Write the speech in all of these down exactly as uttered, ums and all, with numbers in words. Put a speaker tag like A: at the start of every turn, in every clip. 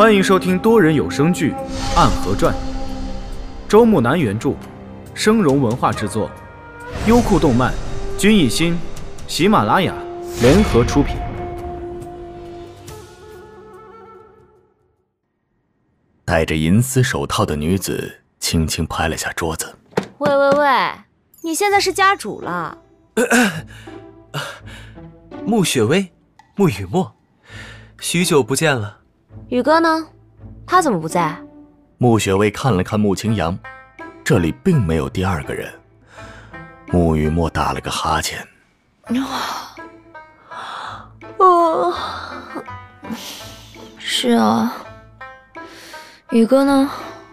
A: 欢迎收听多人有声剧《暗河传》，周木南原著，生荣文化制作，优酷动漫、君艺心、喜马拉雅联合出品。
B: 戴着银丝手套的女子轻轻拍了下桌子：“
C: 喂喂喂，你现在是家主了。
D: 呃呃”穆雪薇，穆雨墨，许久不见了。
C: 宇哥呢？他怎么不在？
B: 穆雪薇看了看穆清扬，这里并没有第二个人。穆雨墨打了个哈欠：“
C: 哦，是啊。宇哥呢？”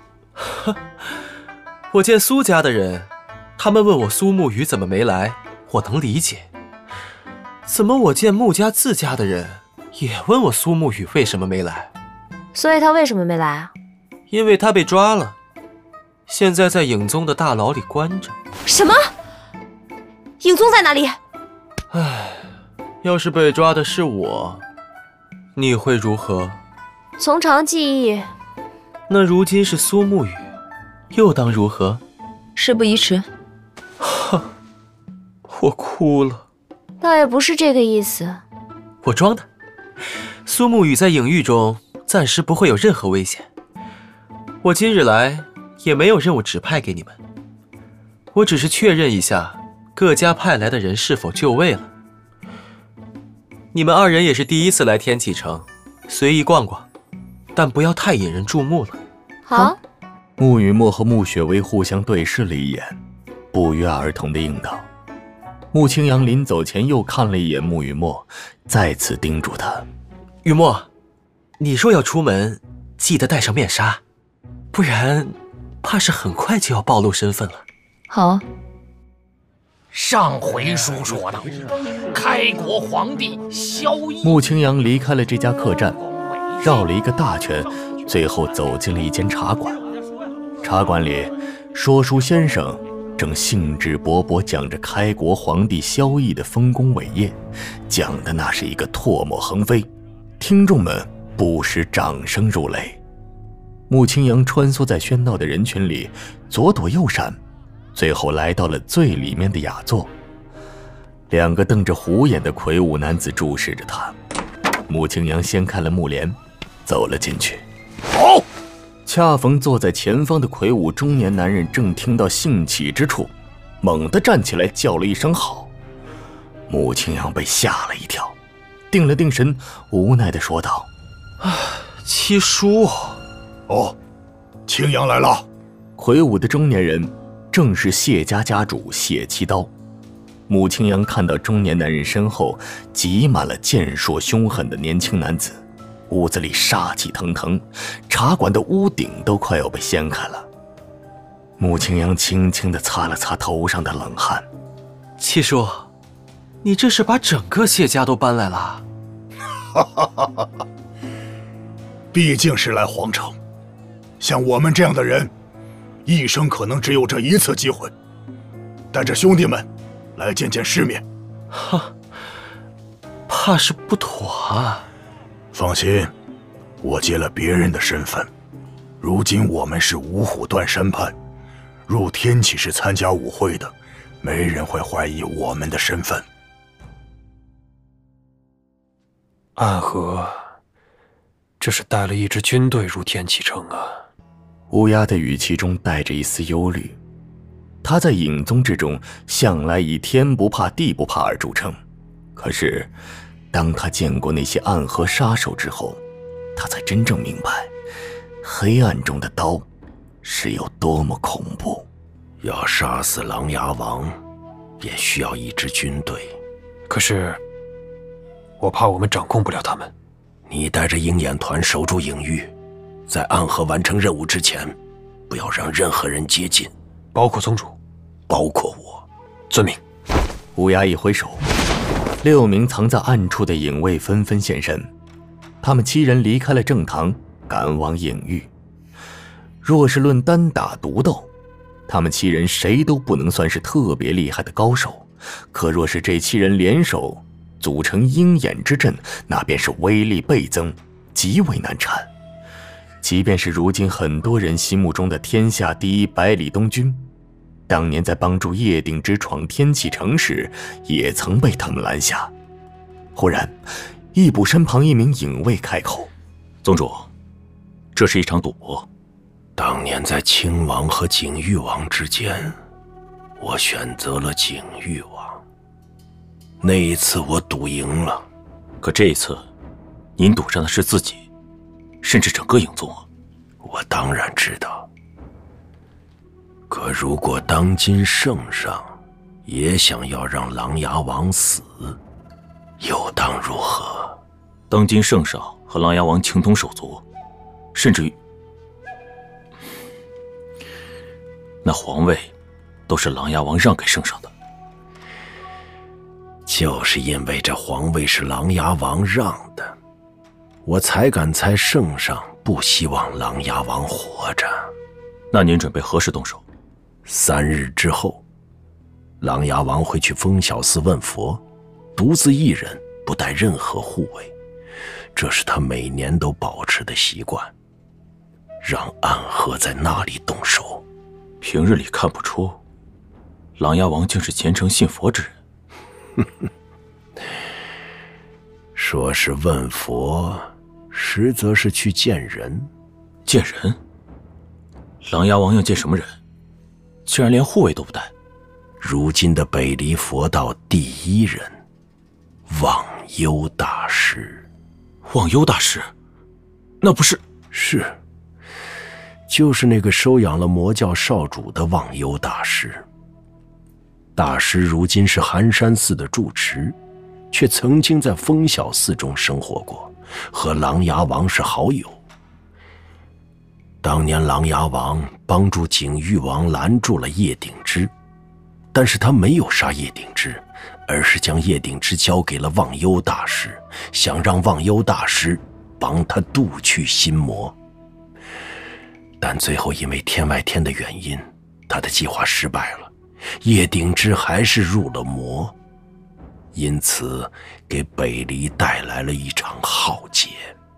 D: 我见苏家的人，他们问我苏沐雨怎么没来，我能理解。怎么我见穆家自家的人也问我苏沐雨为什么没来？
C: 所以他为什么没来啊？
D: 因为他被抓了，现在在影宗的大牢里关着。
C: 什么？影宗在哪里？
D: 唉，要是被抓的是我，你会如何？
C: 从长计议。
D: 那如今是苏沐雨，又当如何？
C: 事不宜迟。
D: 哼，我哭了。
C: 倒也不是这个意思。
D: 我装的。苏沐雨在影域中暂时不会有任何危险。我今日来也没有任务指派给你们，我只是确认一下各家派来的人是否就位了。你们二人也是第一次来天启城，随意逛逛，但不要太引人注目了。
C: 好。
B: 穆雨墨和穆雪薇互相对视了一眼，不约而同地应道。穆清扬临走前又看了一眼穆雨墨，再次叮嘱他：“
D: 雨墨，你若要出门，记得戴上面纱，不然怕是很快就要暴露身份了。”
C: 好。
E: 上回书说到，开国皇帝萧绎。
B: 穆清扬离开了这家客栈，绕了一个大圈，最后走进了一间茶馆。茶馆里，说书先生正兴致勃勃讲着开国皇帝萧绎的丰功伟业，讲的那是一个唾沫横飞，听众们不时掌声如雷。穆清扬穿梭在喧闹的人群里，左躲右闪，最后来到了最里面的雅座。两个瞪着虎眼的魁梧男子注视着他。穆清扬掀开了幕帘，走了进去。
E: 好！
B: 恰逢坐在前方的魁梧中年男人正听到兴起之处，猛地站起来叫了一声好。穆清扬被吓了一跳，定了定神，无奈地说道：“
D: 啊，七叔。”
E: 哦，清扬来了。
B: 魁梧的中年人正是谢家家主谢七刀。穆清扬看到中年男人身后挤满了健硕凶狠的年轻男子，屋子里杀气腾腾，茶馆的屋顶都快要被掀开了。穆清扬轻轻地擦了擦头上的冷汗：“
D: 七叔，你这是把整个谢家都搬来了？”“
E: 哈哈哈哈！毕竟是来皇城，像我们这样的人，一生可能只有这一次机会，带着兄弟们来见见世面。”“
D: 哈，怕是不妥啊。”“
E: 放心，我接了别人的身份。如今我们是五虎断山派，入天启是参加舞会的，没人会怀疑我们的身份。”“
F: 暗河，这是带了一支军队入天启城啊。”
B: 乌鸦的语气中带着一丝忧虑。他在影宗之中向来以天不怕地不怕而著称，可是当他见过那些暗河杀手之后，他才真正明白黑暗中的刀是有多么恐怖。
G: 要杀死狼牙王，便需要一支军队。
F: 可是我怕我们掌控不了他们。
G: 你带着鹰眼团守住影域，在暗河完成任务之前，不要让任何人接近，
F: 包括宗主，
G: 包括我。
F: 遵命。
B: 乌鸦一挥手，六名藏在暗处的影卫纷纷现身。他们七人离开了正堂，赶往影域。若是论单打独斗，他们七人谁都不能算是特别厉害的高手，可若是这七人联手组成鹰眼之阵，那便是威力倍增，极为难缠。 即便是如今很多人心目中的天下第一百里东军，当年在帮助叶鼎之闯天启城时，也曾被他们拦下。忽然，义卜身旁一名影卫开口：“
H: 宗主，这是一场赌博。
G: 当年在亲王和景玉王之间，我选择了景玉王。那一次我赌赢了，
H: 可这一次，您赌上的是自己，甚至整个影宗。
G: 我当然知道。可如果当今圣上也想要让琅琊王死，又当如何？
H: 当今圣上和琅琊王情同手足，甚至于那皇位都是琅琊王让给圣上的。
G: 就是因为这皇位是琅琊王让的，我才敢猜圣上不希望琅琊王活着。
H: 那您准备何时动手？
G: 三日之后，琅琊王会去风晓寺问佛，独自一人，不带任何护卫，这是他每年都保持的习惯。让暗河在那里动手。
H: 平日里看不出，琅琊王竟是虔诚信佛之人。
G: 说是问佛，实则是去见人。
H: 见人？琅琊王要见什么人？竟然连护卫都不带。
G: 如今的北离佛道第一人，忘忧大师。
H: 忘忧大师？那不是……
G: 是，就是那个收养了魔教少主的忘忧大师。大师如今是寒山寺的住持，却曾经在风晓寺中生活过，和琅琊王是好友。当年琅琊王帮助景玉王拦住了叶鼎之，但是他没有杀叶鼎之，而是将叶鼎之交给了忘忧大师，想让忘忧大师帮他渡去心魔。但最后因为天外天的原因，他的计划失败了，叶鼎之还是入了魔，因此给北离带来了一场浩劫。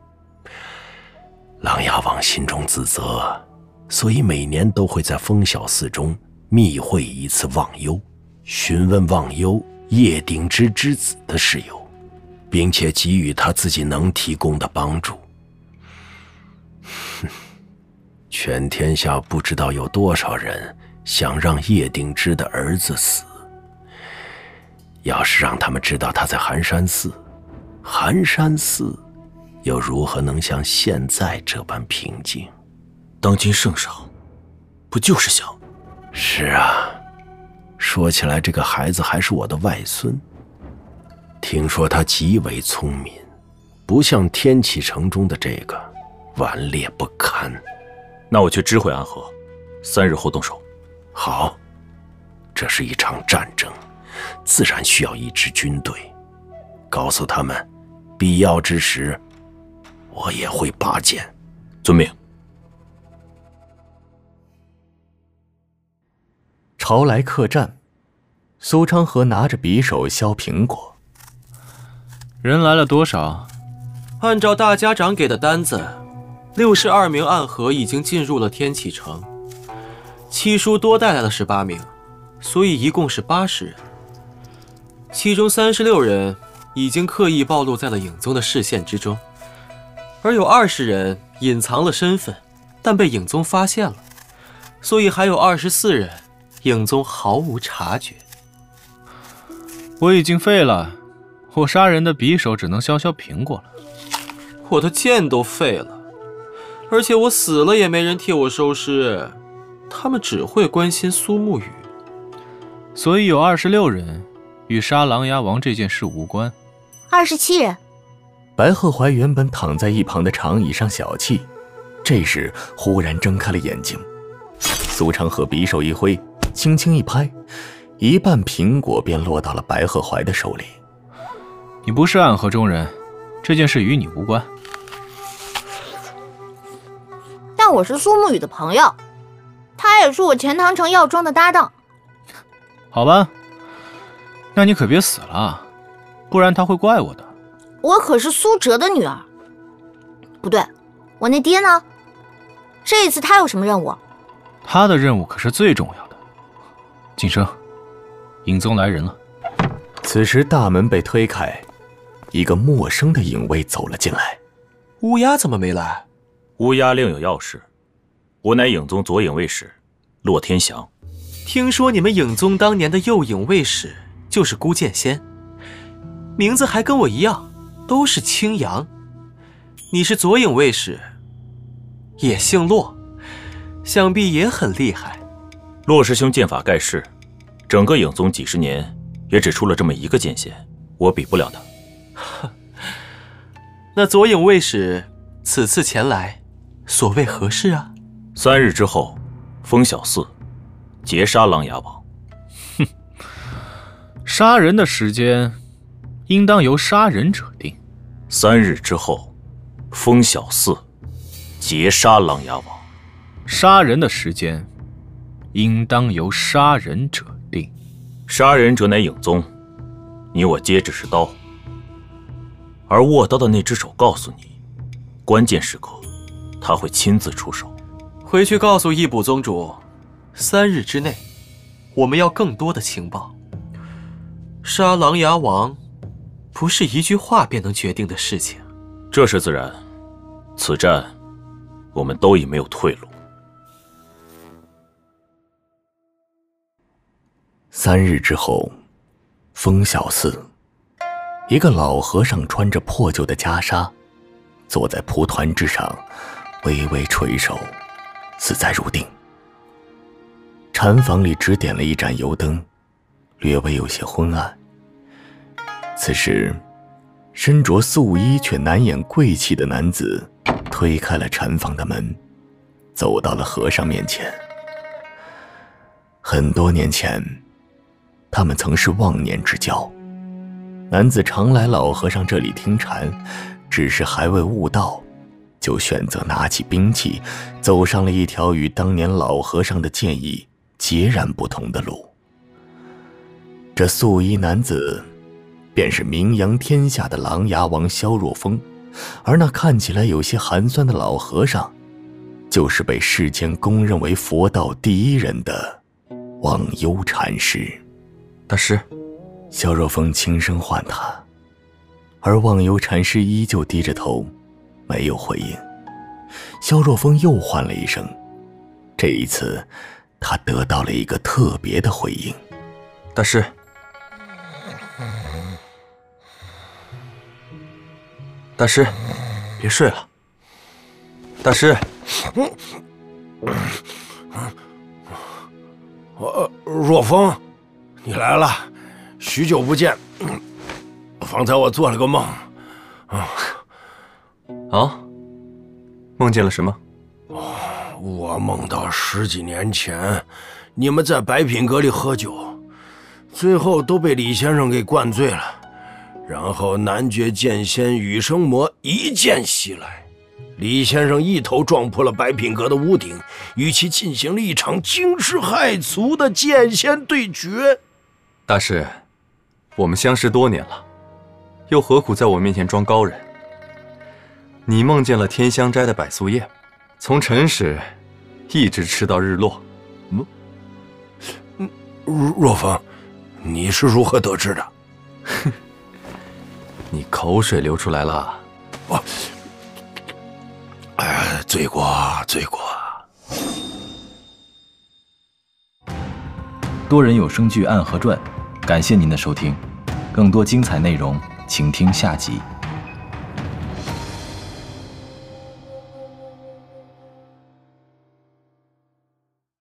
G: 琅琊王心中自责，所以每年都会在风晓寺中密会一次忘忧，询问忘忧叶鼎之之子的事由，并且给予他自己能提供的帮助。全天下不知道有多少人想让叶鼎之的儿子死。要是让他们知道他在寒山寺，寒山寺又如何能像现在这般平静？
H: 当今圣上不就是想……
G: 是啊，说起来这个孩子还是我的外孙。听说他极为聪明，不像天启城中的这个顽劣不堪。
H: 那我去知会安和，三日后动手。
G: 好，这是一场战争，自然需要一支军队。告诉他们，必要之时，我也会拔剑。
H: 遵命。
B: 朝来客栈，苏昌河拿着匕首削苹果。
A: 人来了多少？
D: 按照大家长给的单子，六十二名暗河已经进入了天启城，七叔多带来了十八名，所以一共是八十人。其中三十六人已经刻意暴露在了影宗的视线之中，而有二十人隐藏了身份，但被影宗发现了，所以还有二十四人影宗毫无察觉。
A: 我已经废了，我杀人的匕首只能削削苹果了。
D: 我的剑都废了，而且我死了也没人替我收尸，他们只会关心苏沐雨。
A: 所以有二十六人与杀琅琊王这件事无关。
C: 二十七人。
B: 白鹤怀原本躺在一旁的长椅上小憩，这时忽然睁开了眼睛。苏昌河匕首一挥，轻轻一拍，一半苹果便落到了白鹤怀的手里。
A: 你不是暗河中人，这件事与你无关。
C: 但我是苏沐雨的朋友，他也是我钱塘城药庄的搭档。
A: 好吧，那你可别死了，不然他会怪我的。
C: 我可是苏哲的女儿。不对，我那爹呢？ 这一次他有什么任务？
A: 他的任务可是最重要的。晋升，影宗来人了。
B: 此时大门被推开，一个陌生的影卫走了进来。
D: 乌鸦怎么没来？
H: 乌鸦另有要事，我乃影宗左影卫使洛天祥。
D: 听说你们影宗当年的右影卫使就是孤剑仙，名字还跟我一样，都是青阳。你是左影卫使，也姓洛，想必也很厉害。
H: 洛师兄剑法盖世，整个影宗几十年也只出了这么一个剑仙，我比不了他。
D: 那左影卫使此次前来，所谓何事啊？
H: 三日之后，封小四，截杀琅琊王。
A: 哼，杀人的时间，应当由杀人者定。
H: 三日之后，封小四，截杀琅琊王。
A: 杀人的时间，应当由杀人者定。
H: 杀人者乃影宗，你我皆只是刀，而握刀的那只手告诉你，关键时刻他会亲自出手。
D: 回去告诉义卜宗主，三日之内，我们要更多的情报。杀琅琊王，不是一句话便能决定的事情。
H: 这是自然，此战我们都已没有退路。
B: 三日之后，封小寺，一个老和尚穿着破旧的袈裟，坐在蒲团之上，微微垂首，似在入定。禅房里只点了一盏油灯，略微有些昏暗。此时，身着素衣却难掩贵气的男子推开了禅房的门，走到了和尚面前。很多年前，他们曾是忘年之交。男子常来老和尚这里听禅，只是还未悟道，就选择拿起兵器，走上了一条与当年老和尚的建议截然不同的路。这素衣男子便是名扬天下的琅琊王萧若风，而那看起来有些寒酸的老和尚，就是被世间公认为佛道第一人的忘忧禅师。
D: 大师，
B: 萧若风轻声唤他，而忘忧禅师依旧低着头，没有回应。萧若风又唤了一声，这一次他得到了一个特别的回应。
D: 大师，大师，别睡了。大师，
G: 我若风，你来了，许久不见。方才我做了个梦，
D: 啊，啊，梦见了什么？
G: 哦，我梦到十几年前，你们在白品阁里喝酒，最后都被李先生给灌醉了，然后男爵剑仙羽生魔一剑袭来，李先生一头撞破了白品阁的屋顶，与其进行了一场惊世骇俗的剑仙对决。
I: 大师，我们相识多年了，又何苦在我面前装高人？你梦见了天香斋的百素宴，从辰时一直吃到日落。
G: 嗯，嗯，若风，你是如何得知的？
I: 哼，你口水流出来了。
G: 我，哎，罪过，罪过。
J: 多人有声剧《暗河传》，感谢您的收听，更多精彩内容，请听下集。